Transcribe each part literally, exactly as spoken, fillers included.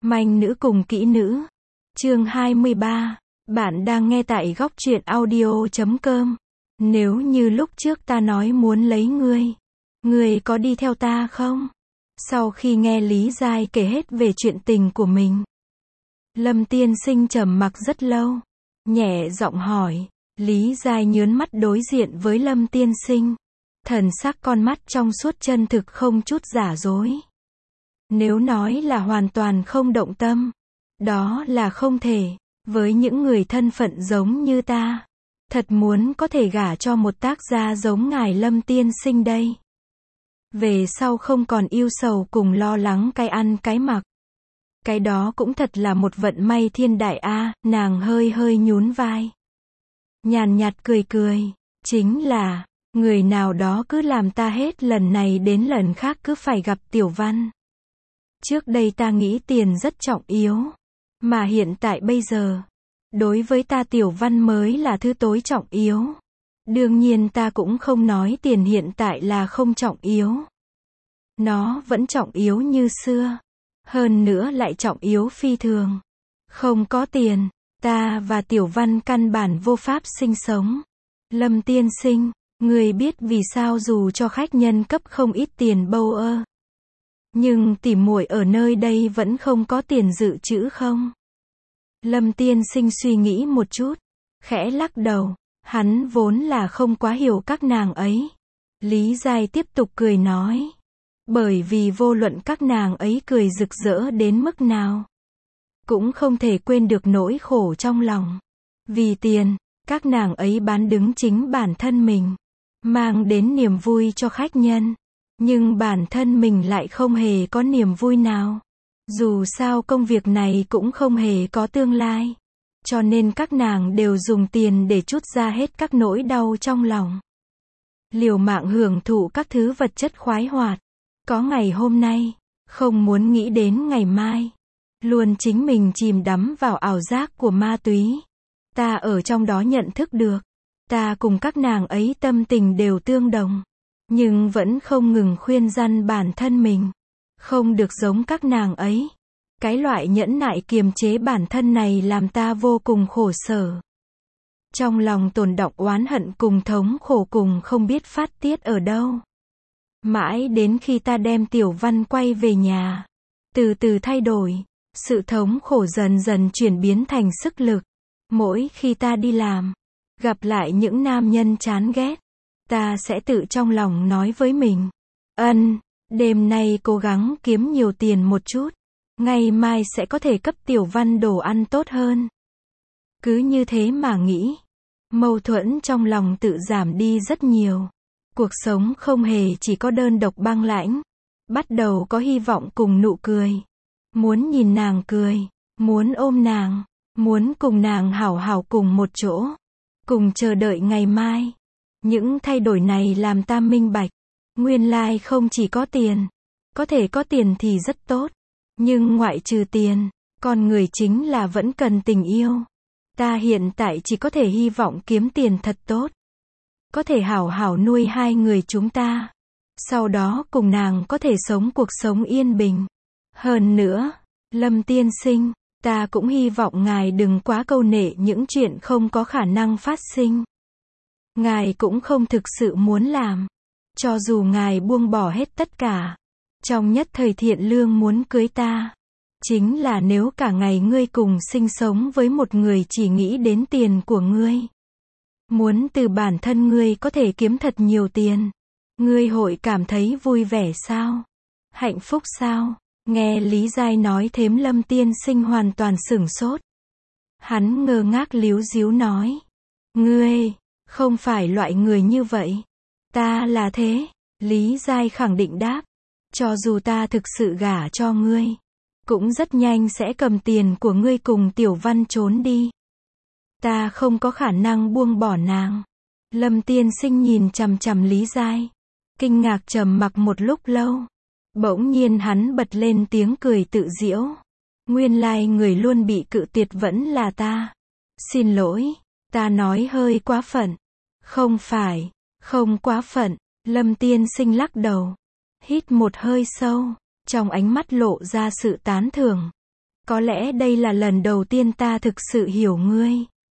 Manh nữ cùng kỹ nữ. Chương hai mươi ba. Bạn đang nghe tại góc truyện audio chấm com. Nếu như lúc trước ta nói muốn lấy ngươi, ngươi có đi theo ta không? Sau khi nghe Lý Giai kể hết về chuyện tình của mình, Lâm Tiên Sinh trầm mặc rất lâu, nhẹ giọng hỏi. Lý Giai nhớn mắt đối diện với Lâm Tiên Sinh, thần sắc con mắt trong suốt chân thực không chút giả dối. Nếu nói là hoàn toàn không động tâm, đó là không thể. Với những người thân phận giống như ta, thật muốn có thể gả cho một tác gia giống ngài Lâm Tiên Sinh đây. Về sau không còn yêu sầu cùng lo lắng cái ăn cái mặc. Cái đó cũng thật là một vận may thiên đại a. Nàng hơi hơi nhún vai, nhàn nhạt cười cười. Chính là, người nào đó cứ làm ta hết lần này đến lần khác cứ phải gặp Tiểu Văn. Trước đây ta nghĩ tiền rất trọng yếu, mà hiện tại bây giờ, đối với ta Tiểu Văn mới là thứ tối trọng yếu. Đương nhiên ta cũng không nói tiền hiện tại là không trọng yếu. Nó vẫn trọng yếu như xưa. Hơn nữa lại trọng yếu phi thường. Không có tiền, ta và Tiểu Văn căn bản vô pháp sinh sống. Lâm Tiên Sinh, người biết vì sao dù cho khách nhân cấp không ít tiền bâu ơ, nhưng tỉ muội ở nơi đây vẫn không có tiền dự trữ không? Lâm Tiên Sinh suy nghĩ một chút, khẽ lắc đầu. Hắn vốn là không quá hiểu các nàng ấy. Lý Giai tiếp tục cười nói. Bởi vì vô luận các nàng ấy cười rực rỡ đến mức nào, cũng không thể quên được nỗi khổ trong lòng. Vì tiền, các nàng ấy bán đứng chính bản thân mình, mang đến niềm vui cho khách nhân. Nhưng bản thân mình lại không hề có niềm vui nào. Dù sao công việc này cũng không hề có tương lai. Cho nên các nàng đều dùng tiền để trút ra hết các nỗi đau trong lòng. Liều mạng hưởng thụ các thứ vật chất khoái hoạt. Có ngày hôm nay, không muốn nghĩ đến ngày mai. Luôn chính mình chìm đắm vào ảo giác của ma túy. Ta ở trong đó nhận thức được, ta cùng các nàng ấy tâm tình đều tương đồng. Nhưng vẫn không ngừng khuyên răn bản thân mình, không được giống các nàng ấy. Cái loại nhẫn nại kiềm chế bản thân này làm ta vô cùng khổ sở. Trong lòng tồn đọng oán hận cùng thống khổ cùng không biết phát tiết ở đâu. Mãi đến khi ta đem Tiểu Văn quay về nhà, từ từ thay đổi, sự thống khổ dần dần chuyển biến thành sức lực. Mỗi khi ta đi làm, gặp lại những nam nhân chán ghét, ta sẽ tự trong lòng nói với mình, ân, đêm nay cố gắng kiếm nhiều tiền một chút, ngày mai sẽ có thể cấp Tiểu Văn đồ ăn tốt hơn. Cứ như thế mà nghĩ, mâu thuẫn trong lòng tự giảm đi rất nhiều. Cuộc sống không hề chỉ có đơn độc băng lãnh, bắt đầu có hy vọng cùng nụ cười. Muốn nhìn nàng cười, muốn ôm nàng, muốn cùng nàng hảo hảo cùng một chỗ, cùng chờ đợi ngày mai. Những thay đổi này làm ta minh bạch, nguyên lai không chỉ có tiền, có thể có tiền thì rất tốt, nhưng ngoại trừ tiền, con người chính là vẫn cần tình yêu. Ta hiện tại chỉ có thể hy vọng kiếm tiền thật tốt, có thể hảo hảo nuôi hai người chúng ta, sau đó cùng nàng có thể sống cuộc sống yên bình. Hơn nữa, Lâm Tiên Sinh, ta cũng hy vọng ngài đừng quá câu nệ những chuyện không có khả năng phát sinh. Ngài cũng không thực sự muốn làm. Cho dù ngài buông bỏ hết tất cả, trong nhất thời thiện lương muốn cưới ta, chính là nếu cả ngày ngươi cùng sinh sống với một người chỉ nghĩ đến tiền của ngươi, muốn từ bản thân ngươi có thể kiếm thật nhiều tiền, ngươi hội cảm thấy vui vẻ sao? Hạnh phúc sao? Nghe Lý Giai nói thêm Lâm Tiên Sinh hoàn toàn sửng sốt. Hắn ngơ ngác líu díu nói. Ngươi, không phải loại người như vậy. Ta là thế. Lý Giai khẳng định đáp. Cho dù ta thực sự gả cho ngươi, cũng rất nhanh sẽ cầm tiền của ngươi cùng Tiểu Văn trốn đi. Ta không có khả năng buông bỏ nàng. Lâm Tiên Sinh nhìn chằm chằm Lý Giai, kinh ngạc trầm mặc một lúc lâu. Bỗng nhiên hắn bật lên tiếng cười tự giễu. Nguyên lai người luôn bị cự tuyệt vẫn là ta. Xin lỗi, ta nói hơi quá phận. Không phải, không quá phận. Lâm Tiên Sinh lắc đầu, hít một hơi sâu, trong ánh mắt lộ ra sự tán thưởng. Có lẽ đây là lần đầu tiên ta thực sự hiểu ngươi.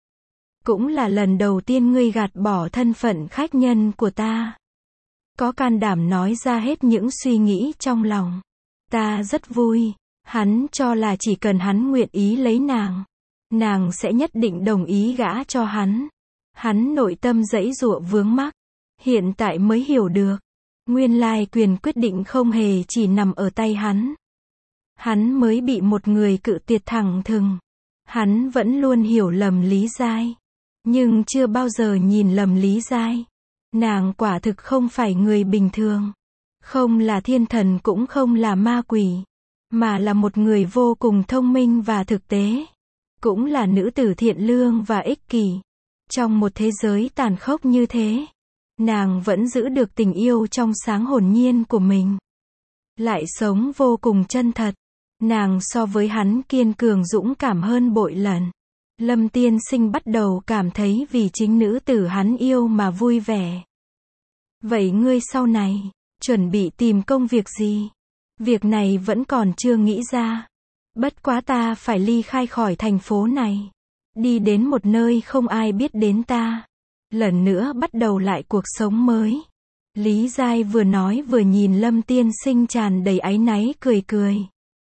Cũng là lần đầu tiên ngươi gạt bỏ thân phận khách nhân của ta. Có can đảm nói ra hết những suy nghĩ trong lòng. Ta rất vui. Hắn cho là chỉ cần hắn nguyện ý lấy nàng, nàng sẽ nhất định đồng ý gả cho hắn. Hắn nội tâm giãy giụa vướng mắc. Hiện tại mới hiểu được. Nguyên lai quyền quyết định không hề chỉ nằm ở tay hắn. Hắn mới bị một người cự tuyệt thẳng thừng. Hắn vẫn luôn hiểu lầm Lý Giai. Nhưng chưa bao giờ nhìn lầm Lý Giai. Nàng quả thực không phải người bình thường. Không là thiên thần cũng không là ma quỷ. Mà là một người vô cùng thông minh và thực tế. Cũng là nữ tử thiện lương và ích kỷ. Trong một thế giới tàn khốc như thế, nàng vẫn giữ được tình yêu trong sáng hồn nhiên của mình. Lại sống vô cùng chân thật. Nàng so với hắn kiên cường dũng cảm hơn bội lần. Lâm tiên sinh bắt đầu cảm thấy vì chính nữ tử hắn yêu mà vui vẻ. Vậy ngươi sau này, chuẩn bị tìm công việc gì? Việc này vẫn còn chưa nghĩ ra. Bất quá ta phải ly khai khỏi thành phố này. Đi đến một nơi không ai biết đến ta. Lần nữa bắt đầu lại cuộc sống mới. Lý Giai vừa nói vừa nhìn Lâm tiên sinh tràn đầy áy náy cười cười.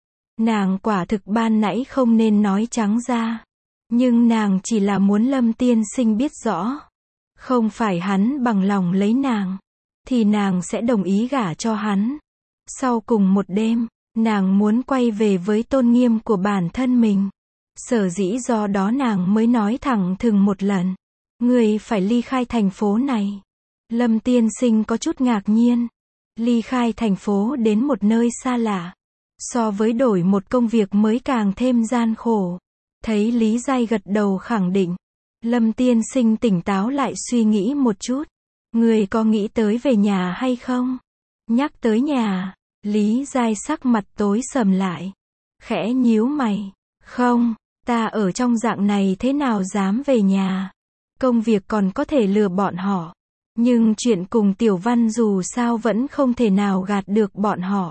Nàng quả thực ban nãy không nên nói trắng ra. Nhưng nàng chỉ là muốn Lâm tiên sinh biết rõ. Không phải hắn bằng lòng lấy nàng, thì nàng sẽ đồng ý gả cho hắn. Sau cùng một đêm, nàng muốn quay về với tôn nghiêm của bản thân mình. Sở dĩ do đó nàng mới nói thẳng thừng một lần. Ngươi phải ly khai thành phố này. Lâm tiên sinh có chút ngạc nhiên. Ly khai thành phố đến một nơi xa lạ. So với đổi một công việc mới càng thêm gian khổ. Thấy Lý Giai gật đầu khẳng định. Lâm tiên sinh tỉnh táo lại suy nghĩ một chút. Ngươi có nghĩ tới về nhà hay không? Nhắc tới nhà, Lý Giai sắc mặt tối sầm lại. Khẽ nhíu mày. Không, ta ở trong dạng này thế nào dám về nhà. Công việc còn có thể lừa bọn họ. Nhưng chuyện cùng Tiểu Văn dù sao vẫn không thể nào gạt được bọn họ.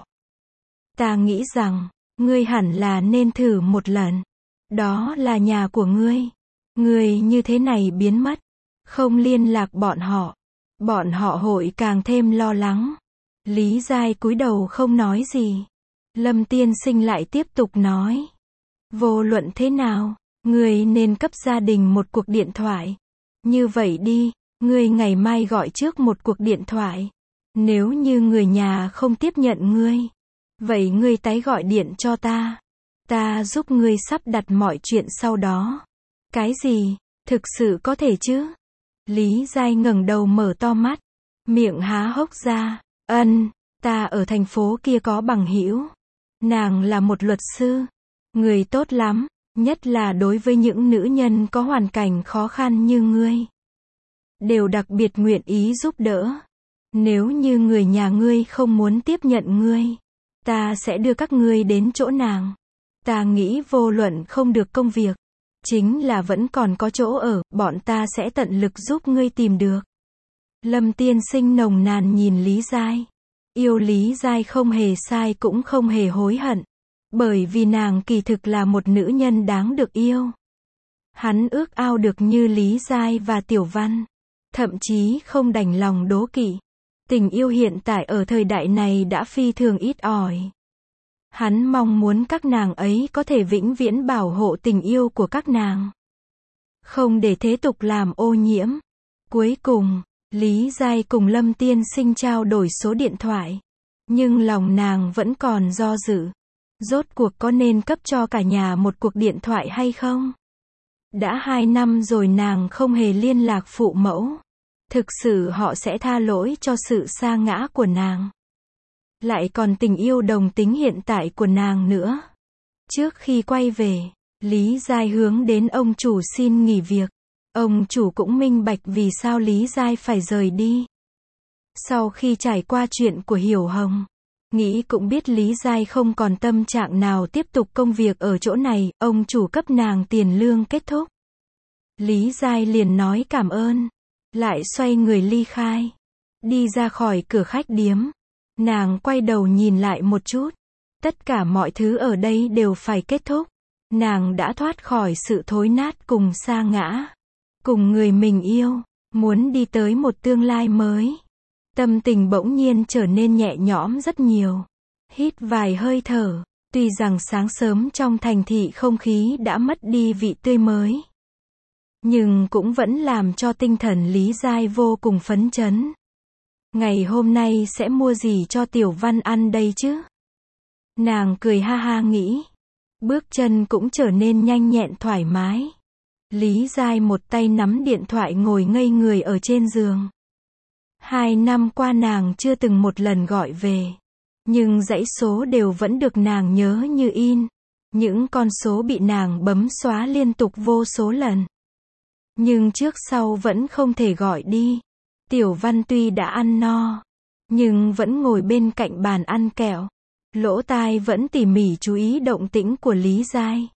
Ta nghĩ rằng, ngươi hẳn là nên thử một lần. Đó là nhà của ngươi. Ngươi như thế này biến mất. Không liên lạc bọn họ. Bọn họ hội càng thêm lo lắng. Lý Giai cúi đầu không nói gì. Lâm tiên sinh lại tiếp tục nói. Vô luận thế nào, ngươi nên cấp gia đình một cuộc điện thoại. Như vậy đi, ngươi ngày mai gọi trước một cuộc điện thoại. Nếu như người nhà không tiếp nhận ngươi, vậy ngươi tái gọi điện cho ta. Ta giúp ngươi sắp đặt mọi chuyện sau đó. Cái gì? Thực sự có thể chứ? Lý Giai ngẩng đầu mở to mắt. Miệng há hốc ra. Ân, ta ở thành phố kia có bằng hữu. Nàng là một luật sư. Người tốt lắm, nhất là đối với những nữ nhân có hoàn cảnh khó khăn như ngươi. Đều đặc biệt nguyện ý giúp đỡ. Nếu như người nhà ngươi không muốn tiếp nhận ngươi, ta sẽ đưa các ngươi đến chỗ nàng. Ta nghĩ vô luận không được công việc, chính là vẫn còn có chỗ ở, bọn ta sẽ tận lực giúp ngươi tìm được. Lâm tiên sinh nồng nàn nhìn Lý Giai. Yêu Lý Giai không hề sai cũng không hề hối hận. Bởi vì nàng kỳ thực là một nữ nhân đáng được yêu. Hắn ước ao được như Lý Giai và Tiểu Văn. Thậm chí không đành lòng đố kỵ. Tình yêu hiện tại ở thời đại này đã phi thường ít ỏi. Hắn mong muốn các nàng ấy có thể vĩnh viễn bảo hộ tình yêu của các nàng. Không để thế tục làm ô nhiễm. Cuối cùng, Lý Giai cùng Lâm tiên sinh trao đổi số điện thoại. Nhưng lòng nàng vẫn còn do dự. Rốt cuộc có nên cấp cho cả nhà một cuộc điện thoại hay không? Đã hai năm rồi nàng không hề liên lạc phụ mẫu. Thực sự họ sẽ tha lỗi cho sự sa ngã của nàng. Lại còn tình yêu đồng tính hiện tại của nàng nữa. Trước khi quay về, Lý Giai hướng đến ông chủ xin nghỉ việc. Ông chủ cũng minh bạch vì sao Lý Giai phải rời đi. Sau khi trải qua chuyện của Hiểu Hồng, nghĩ cũng biết Lý Giai không còn tâm trạng nào tiếp tục công việc ở chỗ này, ông chủ cấp nàng tiền lương kết thúc. Lý Giai liền nói cảm ơn, lại xoay người ly khai. Đi ra khỏi cửa khách điếm, nàng quay đầu nhìn lại một chút. Tất cả mọi thứ ở đây đều phải kết thúc. Nàng đã thoát khỏi sự thối nát cùng sa ngã. Cùng người mình yêu, muốn đi tới một tương lai mới. Tâm tình bỗng nhiên trở nên nhẹ nhõm rất nhiều. Hít vài hơi thở, tuy rằng sáng sớm trong thành thị không khí đã mất đi vị tươi mới. Nhưng cũng vẫn làm cho tinh thần Lý Giai vô cùng phấn chấn. Ngày hôm nay sẽ mua gì cho Tiểu Văn ăn đây chứ? Nàng cười ha ha nghĩ. Bước chân cũng trở nên nhanh nhẹn thoải mái. Lý Giai một tay nắm điện thoại ngồi ngây người ở trên giường. Hai năm qua nàng chưa từng một lần gọi về. Nhưng dãy số đều vẫn được nàng nhớ như in. Những con số bị nàng bấm xóa liên tục vô số lần. Nhưng trước sau vẫn không thể gọi đi. Tiểu Văn tuy đã ăn no, nhưng vẫn ngồi bên cạnh bàn ăn kẹo. Lỗ tai vẫn tỉ mỉ chú ý động tĩnh của Lý Giai.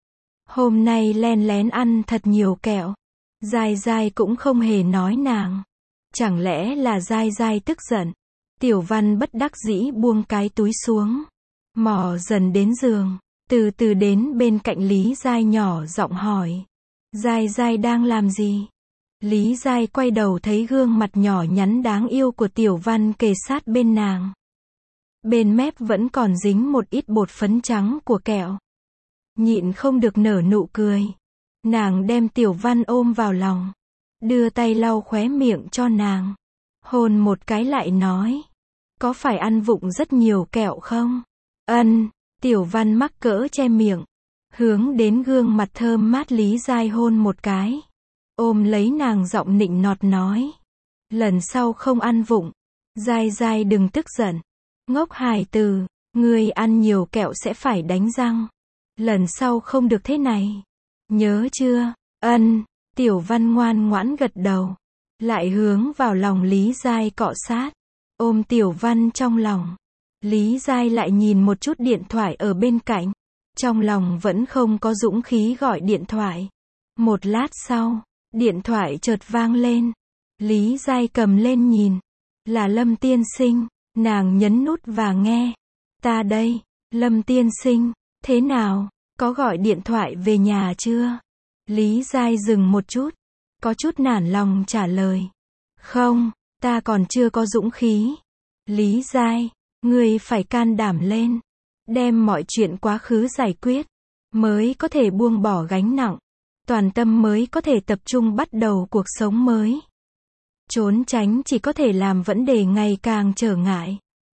Hôm nay len lén ăn thật nhiều kẹo. Giai Giai cũng không hề nói nàng. Chẳng lẽ là Giai Giai tức giận? Tiểu Văn bất đắc dĩ buông cái túi xuống. Mò dần đến giường. Từ từ đến bên cạnh Lý Giai nhỏ giọng hỏi. Giai Giai đang làm gì? Lý Giai quay đầu thấy gương mặt nhỏ nhắn đáng yêu của Tiểu Văn kề sát bên nàng. Bên mép vẫn còn dính một ít bột phấn trắng của kẹo. Nhịn không được nở nụ cười. Nàng đem Tiểu Văn ôm vào lòng. Đưa tay lau khóe miệng cho nàng. Hôn một cái lại nói. Có phải ăn vụng rất nhiều kẹo không? Ân, Tiểu Văn mắc cỡ che miệng. Hướng đến gương mặt thơm mát Lý Giai hôn một cái. Ôm lấy nàng giọng nịnh nọt nói. Lần sau không ăn vụng. Giai Giai đừng tức giận. Ngốc hài từ, ngươi ăn nhiều kẹo sẽ phải đánh răng. Lần sau không được thế này. Nhớ chưa? Ân, Tiểu Văn ngoan ngoãn gật đầu. Lại hướng vào lòng Lý Giai cọ sát. Ôm Tiểu Văn trong lòng. Lý Giai lại nhìn một chút điện thoại ở bên cạnh. Trong lòng vẫn không có dũng khí gọi điện thoại. Một lát sau, điện thoại chợt vang lên. Lý Giai cầm lên nhìn. Là Lâm tiên sinh. Nàng nhấn nút và nghe. Ta đây, Lâm tiên sinh, thế nào, có gọi điện thoại về nhà chưa? Lý Giai dừng một chút, có chút nản lòng trả lời. Không, ta còn chưa có dũng khí. Lý Giai, ngươi phải can đảm lên. Đem mọi chuyện quá khứ giải quyết, mới có thể buông bỏ gánh nặng. Toàn tâm mới có thể tập trung bắt đầu cuộc sống mới. Trốn tránh chỉ có thể làm vấn đề ngày càng trở ngại.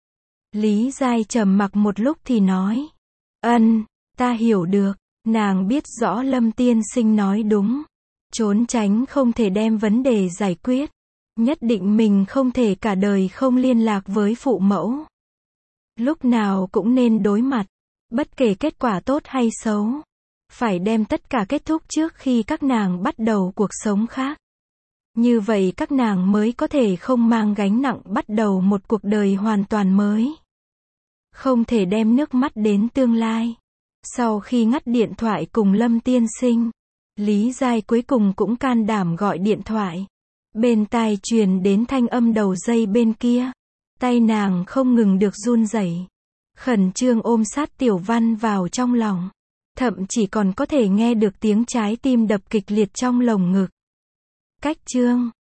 Lý Giai trầm mặc một lúc thì nói. Ân, ta hiểu được. Nàng biết rõ Lâm tiên sinh nói đúng. Trốn tránh không thể đem vấn đề giải quyết. Nhất định mình không thể cả đời không liên lạc với phụ mẫu. Lúc nào cũng nên đối mặt. Bất kể kết quả tốt hay xấu. Phải đem tất cả kết thúc trước khi các nàng bắt đầu cuộc sống khác. Như vậy các nàng mới có thể không mang gánh nặng bắt đầu một cuộc đời hoàn toàn mới. Không thể đem nước mắt đến tương lai. Sau khi ngắt điện thoại cùng Lâm tiên sinh, Lý Giai cuối cùng cũng can đảm gọi điện thoại. Bên tai truyền đến thanh âm đầu dây bên kia. Tay nàng không ngừng được run rẩy. Khẩn trương ôm sát Tiểu Văn vào trong lòng. Thậm chỉ còn có thể nghe được tiếng trái tim đập kịch liệt trong lồng ngực. Cách chương